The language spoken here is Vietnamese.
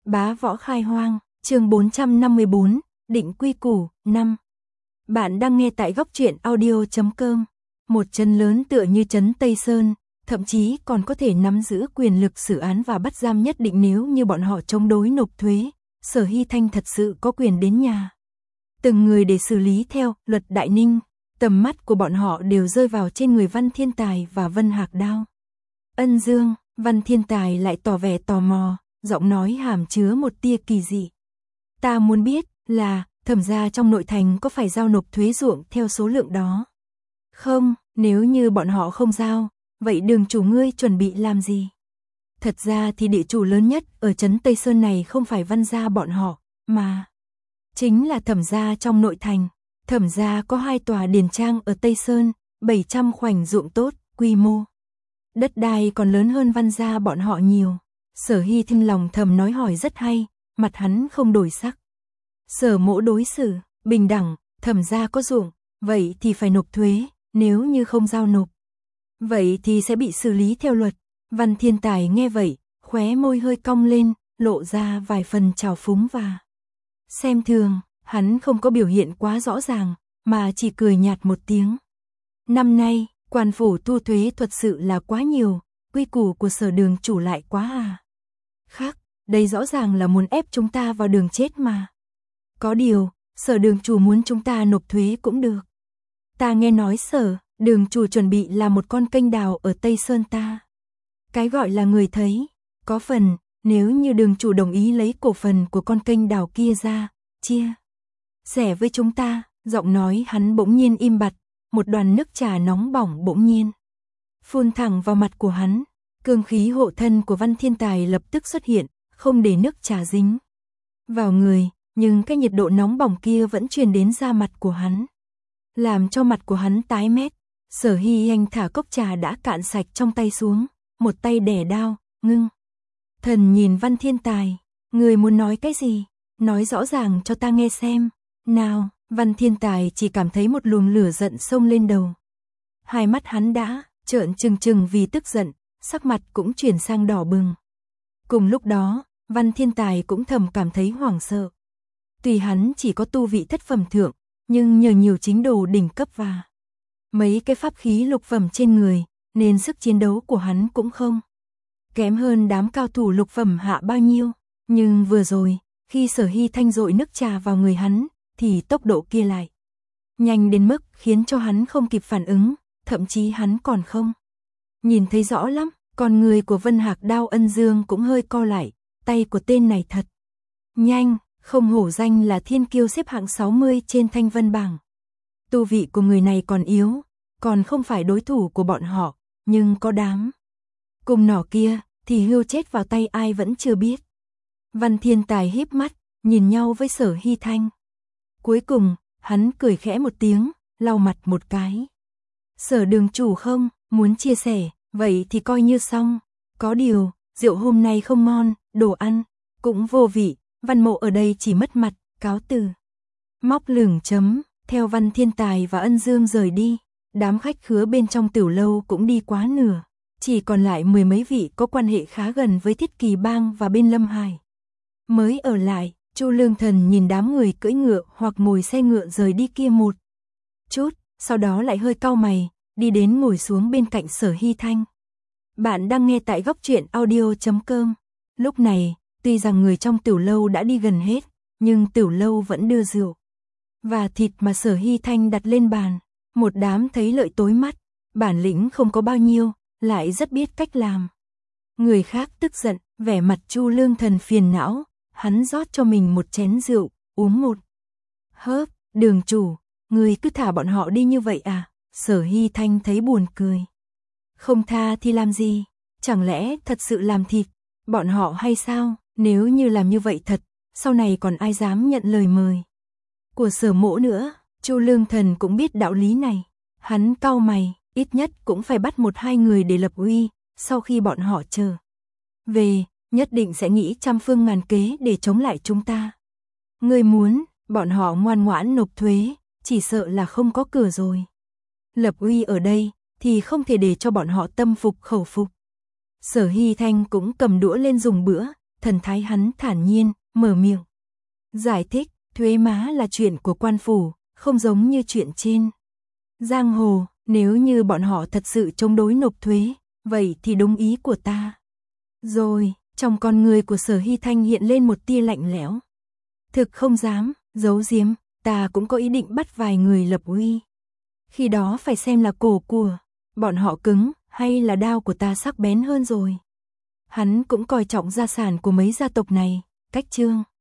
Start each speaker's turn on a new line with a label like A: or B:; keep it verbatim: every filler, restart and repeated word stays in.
A: Bá võ khai hoang, chương bốn trăm năm mươi bốn, định quy củ, năm. Bạn đang nghe tại góc truyện audio chấm com. Một trấn lớn tựa như trấn Tây Sơn, thậm chí còn có thể nắm giữ quyền lực xử án và bắt giam nhất định nếu như bọn họ chống đối nộp thuế. Sở Hy Thanh thật sự có quyền đến nhà từng người để xử lý theo luật Đại Ninh. Tầm mắt của bọn họ đều rơi vào trên người Văn Thiên Tài và Vân Hạc Đao. Ân Dương, Văn Thiên Tài lại tỏ vẻ tò mò, giọng nói hàm chứa một tia kỳ dị. Ta muốn biết là Thẩm gia trong nội thành có phải giao nộp thuế ruộng theo số lượng đó? Không, nếu như bọn họ không giao, vậy Đường chủ ngươi chuẩn bị làm gì? Thật ra thì địa chủ lớn nhất ở trấn Tây Sơn này không phải Văn gia bọn họ, mà chính là Thẩm gia trong nội thành. Thẩm gia có hai tòa điền trang ở Tây Sơn, bảy trăm khoảnh ruộng tốt, quy mô đất đai còn lớn hơn Văn gia bọn họ nhiều. Sở Hy Thanh lòng thầm nói hỏi rất hay, mặt hắn không đổi sắc. Sở mỗ đối xử bình đẳng, Thẩm gia có ruộng, vậy thì phải nộp thuế, nếu như không giao nộp, vậy thì sẽ bị xử lý theo luật. Văn Thiên Tài nghe vậy, khóe môi hơi cong lên, lộ ra vài phần trào phúng và xem thường. Hắn không có biểu hiện quá rõ ràng, mà chỉ cười nhạt một tiếng. Năm nay, quan phủ thu thuế thật sự là quá nhiều, quy củ của Sở Đường chủ lại quá à. Khác, đây rõ ràng là muốn ép chúng ta vào đường chết mà. Có điều, Sở Đường chủ muốn chúng ta nộp thuế cũng được. Ta nghe nói Sở Đường chủ chuẩn bị làm một con kênh đào ở Tây Sơn ta. Cái gọi là người thấy, có phần, nếu như Đường chủ đồng ý lấy cổ phần của con kênh đào kia ra, chia sẻ với chúng ta. Giọng nói hắn bỗng nhiên im bặt, một đoàn nước trà nóng bỏng bỗng nhiên phun thẳng vào mặt của hắn. Cương khí hộ thân của Văn Thiên Tài lập tức xuất hiện, không để nước trà dính vào người, nhưng cái nhiệt độ nóng bỏng kia vẫn truyền đến da mặt của hắn, làm cho mặt của hắn tái mét. Sở Hy Anh thả cốc trà đã cạn sạch trong tay xuống, một tay đẻ đao, ngưng thần nhìn Văn Thiên Tài. Người muốn nói cái gì? Nói rõ ràng cho ta nghe xem. Nào, Văn Thiên Tài chỉ cảm thấy một luồng lửa giận xông lên đầu. Hai mắt hắn đã trợn trừng trừng vì tức giận, sắc mặt cũng chuyển sang đỏ bừng. Cùng lúc đó, Văn Thiên Tài cũng thầm cảm thấy hoảng sợ. Tuy hắn chỉ có tu vị thất phẩm thượng, nhưng nhờ nhiều chính đồ đỉnh cấp và mấy cái pháp khí lục phẩm trên người, nên sức chiến đấu của hắn cũng không kém hơn đám cao thủ lục phẩm hạ bao nhiêu. Nhưng vừa rồi, khi Sở Hy Thanh dội nước trà vào người hắn, thì tốc độ kia lại nhanh đến mức khiến cho hắn không kịp phản ứng, thậm chí hắn còn không nhìn thấy rõ lắm. Còn người của Vân Hạc Đao Ân Dương cũng hơi co lại, tay của tên này thật nhanh, không hổ danh là thiên kiêu xếp hạng sáu mươi trên thanh vân bảng. Tu vị của người này còn yếu, còn không phải đối thủ của bọn họ, nhưng có đám cùng nỏ kia thì hươu chết vào tay ai vẫn chưa biết. Văn Thiên Tài híp mắt, nhìn nhau với Sở Hy Thanh. Cuối cùng, hắn cười khẽ một tiếng, lau mặt một cái. Sở Đường chủ không muốn chia sẻ, vậy thì coi như xong. Có điều, rượu hôm nay không ngon, đồ ăn cũng vô vị, Văn mộ ở đây chỉ mất mặt, cáo từ. Móc lửng chấm, theo Văn Thiên Tài và Ân Dương rời đi, đám khách khứa bên trong tiểu lâu cũng đi quá nửa, chỉ còn lại mười mấy vị có quan hệ khá gần với Thiết Kỳ Bang và bên Lâm Hải mới ở lại. Chu Lương Thần nhìn đám người cưỡi ngựa hoặc ngồi xe ngựa rời đi kia một chút, sau đó lại hơi cau mày, đi đến ngồi xuống bên cạnh Sở Hy Thanh. Bạn đang nghe tại góc truyện audio chấm com. Lúc này, tuy rằng người trong tiểu lâu đã đi gần hết, nhưng tiểu lâu vẫn đưa rượu và thịt mà Sở Hy Thanh đặt lên bàn. Một đám thấy lợi tối mắt, bản lĩnh không có bao nhiêu, lại rất biết cách làm người khác tức giận. Vẻ mặt Chu Lương Thần phiền não, hắn rót cho mình một chén rượu, uống một hớp. Đường chủ, người cứ thả bọn họ đi như vậy à? Sở Hy Thanh thấy buồn cười. Không tha thì làm gì? Chẳng lẽ thật sự làm thịt bọn họ hay sao? Nếu như làm như vậy thật, sau này còn ai dám nhận lời mời của Sở mỗ nữa? Chu Lương Thần cũng biết đạo lý này. Hắn cau mày, ít nhất cũng phải bắt một hai người để lập uy, sau khi bọn họ trở về, nhất định sẽ nghĩ trăm phương ngàn kế để chống lại chúng ta. Người muốn bọn họ ngoan ngoãn nộp thuế, chỉ sợ là không có cửa rồi. Lập uy ở đây thì không thể để cho bọn họ tâm phục khẩu phục. Sở Hy Thanh cũng cầm đũa lên dùng bữa, thần thái hắn thản nhiên, mở miệng. Giải thích, thuế má là chuyện của quan phủ, không giống như chuyện trên giang hồ, nếu như bọn họ thật sự chống đối nộp thuế, vậy thì đúng ý của ta. Rồi, trong con người của Sở Hy Thanh hiện lên một tia lạnh lẽo. Thực không dám, giấu giếm, ta cũng có ý định bắt vài người lập uy. Khi đó phải xem là cổ của bọn họ cứng, hay là đao của ta sắc bén hơn rồi. Hắn cũng coi trọng gia sản của mấy gia tộc này, cách chương.